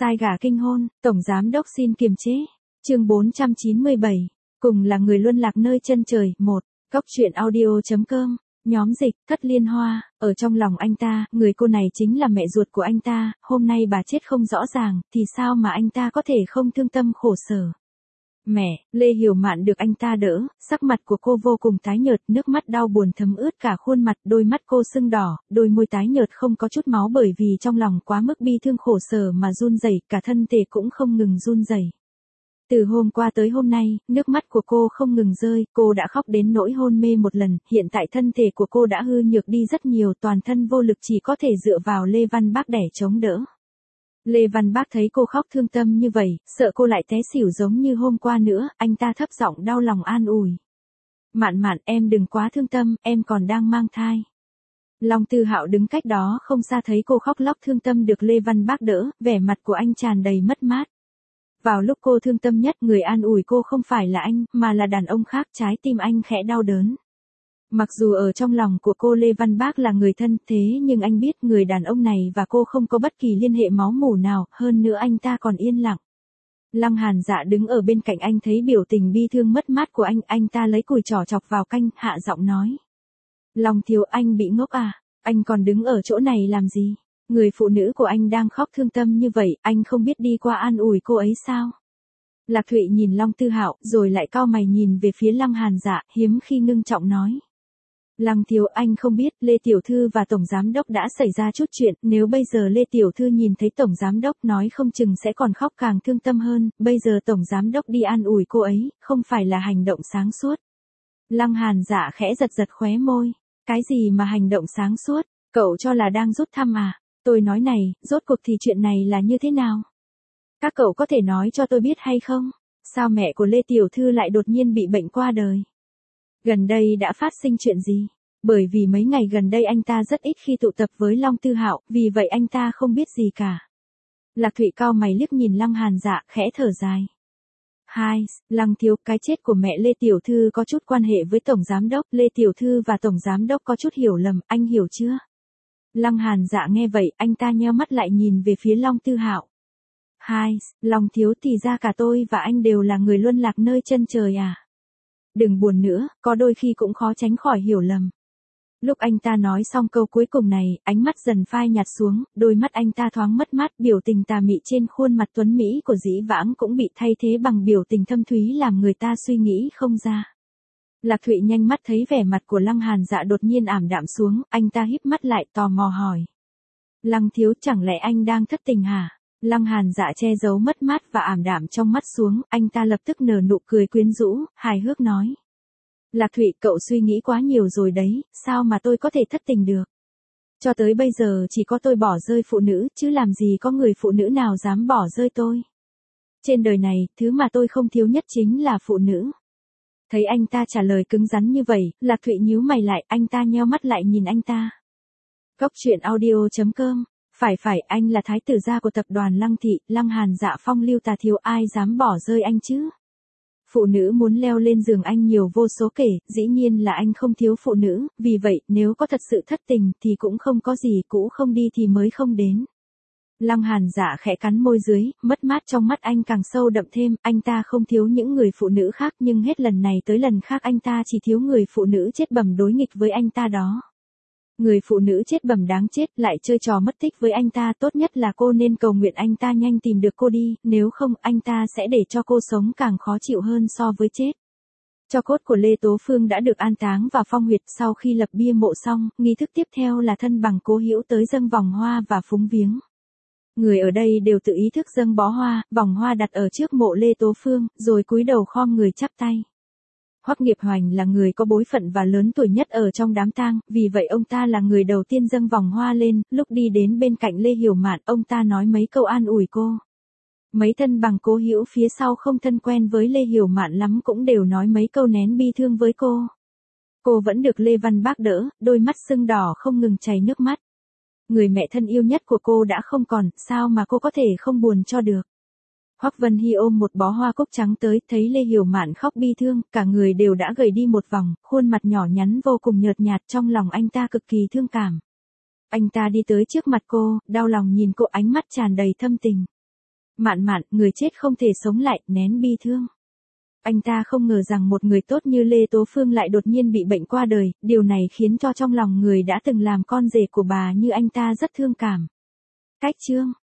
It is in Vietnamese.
Sai gà kinh hôn, Tổng Giám Đốc xin kiềm chế. Chương 497. Cùng là người luân lạc nơi chân trời. 1. Góc truyện audio.com. Nhóm dịch, Thất Liên Hoa. Ở trong lòng anh ta, người cô này chính là mẹ ruột của anh ta. Hôm nay bà chết không rõ ràng, thì sao mà anh ta có thể không thương tâm khổ sở. Mẹ, Lê Hiểu Mạn được anh ta đỡ, sắc mặt của cô vô cùng tái nhợt, nước mắt đau buồn thấm ướt cả khuôn mặt, đôi mắt cô sưng đỏ, đôi môi tái nhợt không có chút máu bởi vì trong lòng quá mức bi thương khổ sở mà run rẩy, cả thân thể cũng không ngừng run rẩy. Từ hôm qua tới hôm nay, nước mắt của cô không ngừng rơi, cô đã khóc đến nỗi hôn mê một lần, hiện tại thân thể của cô đã hư nhược đi rất nhiều, toàn thân vô lực chỉ có thể dựa vào Lê Văn Bác để chống đỡ. Lê Văn Bác thấy cô khóc thương tâm như vậy, sợ cô lại té xỉu giống như hôm qua nữa, anh ta thấp giọng đau lòng an ủi. Mạn Mạn, em đừng quá thương tâm, em còn đang mang thai. Long Tư Hạo đứng cách đó không xa thấy cô khóc lóc thương tâm được Lê Văn Bác đỡ, vẻ mặt của anh tràn đầy mất mát. Vào lúc cô thương tâm nhất, người an ủi cô không phải là anh, mà là đàn ông khác, trái tim anh khẽ đau đớn. Mặc dù ở trong lòng của cô Lê Văn Bác là người thân, thế nhưng anh biết người đàn ông này và cô không có bất kỳ liên hệ máu mủ nào, hơn nữa anh ta còn yên lặng. Lăng Hàn Dạ đứng ở bên cạnh anh thấy biểu tình bi thương mất mát của anh ta lấy củi trỏ chọc vào canh, hạ giọng nói. Long thiếu, anh bị ngốc à, anh còn đứng ở chỗ này làm gì? Người phụ nữ của anh đang khóc thương tâm như vậy, anh không biết đi qua an ủi cô ấy sao? Lạc Thụy nhìn Long Tư Hạo, rồi lại cau mày nhìn về phía Lăng Hàn Dạ, hiếm khi ngưng trọng nói. Lăng thiếu, anh không biết, Lê Tiểu Thư và Tổng Giám Đốc đã xảy ra chút chuyện, nếu bây giờ Lê Tiểu Thư nhìn thấy Tổng Giám Đốc nói không chừng sẽ còn khóc càng thương tâm hơn, bây giờ Tổng Giám Đốc đi an ủi cô ấy, không phải là hành động sáng suốt. Lăng Hàn Dạ khẽ giật giật khóe môi, cái gì mà hành động sáng suốt, cậu cho là đang rút thăm à? Tôi nói này, rốt cuộc thì chuyện này là như thế nào? Các cậu có thể nói cho tôi biết hay không? Sao mẹ của Lê Tiểu Thư lại đột nhiên bị bệnh qua đời? Gần đây đã phát sinh chuyện gì? Bởi vì mấy ngày gần đây anh ta rất ít khi tụ tập với Long Tư Hạo, vì vậy anh ta không biết gì cả. Lạc Thụy cau mày liếc nhìn Lăng Hàn Dạ, khẽ thở dài. Lăng thiếu, cái chết của mẹ Lê Tiểu Thư có chút quan hệ với Tổng Giám Đốc, Lê Tiểu Thư và Tổng Giám Đốc có chút hiểu lầm, anh hiểu chưa? Lăng Hàn Dạ nghe vậy, anh ta nheo mắt lại nhìn về phía Long Tư Hạo. Long thiếu, thì ra cả tôi và anh đều là người luân lạc nơi chân trời à? Đừng buồn nữa, có đôi khi cũng khó tránh khỏi hiểu lầm. Lúc anh ta nói xong câu cuối cùng này, ánh mắt dần phai nhạt xuống, đôi mắt anh ta thoáng mất mát, biểu tình tà mị trên khuôn mặt tuấn Mỹ của Dĩ Vãng cũng bị thay thế bằng biểu tình thâm thúy làm người ta suy nghĩ không ra. Lạc Thụy nhanh mắt thấy vẻ mặt của Lăng Hàn Dạ đột nhiên ảm đạm xuống, anh ta híp mắt lại tò mò hỏi. Lăng thiếu, chẳng lẽ anh đang thất tình hả? Lăng Hàn Dạ che giấu mất mát và ảm đạm trong mắt xuống, anh ta lập tức nở nụ cười quyến rũ, hài hước nói. Lạc Thụy, cậu suy nghĩ quá nhiều rồi đấy, sao mà tôi có thể thất tình được? Cho tới bây giờ chỉ có tôi bỏ rơi phụ nữ, chứ làm gì có người phụ nữ nào dám bỏ rơi tôi. Trên đời này, thứ mà tôi không thiếu nhất chính là phụ nữ. Thấy anh ta trả lời cứng rắn như vậy, Lạc Thụy nhíu mày lại, anh ta nheo mắt lại nhìn anh ta. Góc truyện audio.com. Phải, anh là thái tử gia của tập đoàn Lăng Thị, Lăng Hàn Dạ phong lưu tà thiếu, ai dám bỏ rơi anh chứ? Phụ nữ muốn leo lên giường anh nhiều vô số kể, dĩ nhiên là anh không thiếu phụ nữ, vì vậy, nếu có thật sự thất tình, thì cũng không có gì, cũ không đi thì mới không đến. Lăng Hàn Dạ khẽ cắn môi dưới, mất mát trong mắt anh càng sâu đậm thêm, anh ta không thiếu những người phụ nữ khác nhưng hết lần này tới lần khác anh ta chỉ thiếu người phụ nữ chết bầm đối nghịch với anh ta đó. Người phụ nữ chết bầm đáng chết lại chơi trò mất tích với anh ta, tốt nhất là cô nên cầu nguyện anh ta nhanh tìm được cô đi, nếu không anh ta sẽ để cho cô sống càng khó chịu hơn so với chết. Tro cốt của Lê Tố Phương đã được an táng vào phong huyệt, sau khi lập bia mộ xong, nghi thức tiếp theo là thân bằng Cố Hữu tới dâng vòng hoa và phúng viếng. Người ở đây đều tự ý thức dâng bó hoa, vòng hoa đặt ở trước mộ Lê Tố Phương, rồi cúi đầu khom người chắp tay. Hoắc Nghiệp Hoành là người có bối phận và lớn tuổi nhất ở trong đám tang, vì vậy ông ta là người đầu tiên dâng vòng hoa lên, lúc đi đến bên cạnh Lê Hiểu Mạn, ông ta nói mấy câu an ủi cô. Mấy thân bằng Cố Hữu phía sau không thân quen với Lê Hiểu Mạn lắm cũng đều nói mấy câu nén bi thương với cô. Cô vẫn được Lê Văn Bác đỡ, đôi mắt sưng đỏ không ngừng chảy nước mắt. Người mẹ thân yêu nhất của cô đã không còn, sao mà cô có thể không buồn cho được. Hoắc Vân Hy ôm một bó hoa cúc trắng tới, thấy Lê Hiểu Mạn khóc bi thương, cả người đều đã gầy đi một vòng, khuôn mặt nhỏ nhắn vô cùng nhợt nhạt, trong lòng anh ta cực kỳ thương cảm. Anh ta đi tới trước mặt cô, đau lòng nhìn cô, ánh mắt tràn đầy thâm tình. Mạn Mạn, người chết không thể sống lại, nén bi thương. Anh ta không ngờ rằng một người tốt như Lê Tố Phương lại đột nhiên bị bệnh qua đời, điều này khiến cho trong lòng người đã từng làm con rể của bà như anh ta rất thương cảm. Cách chương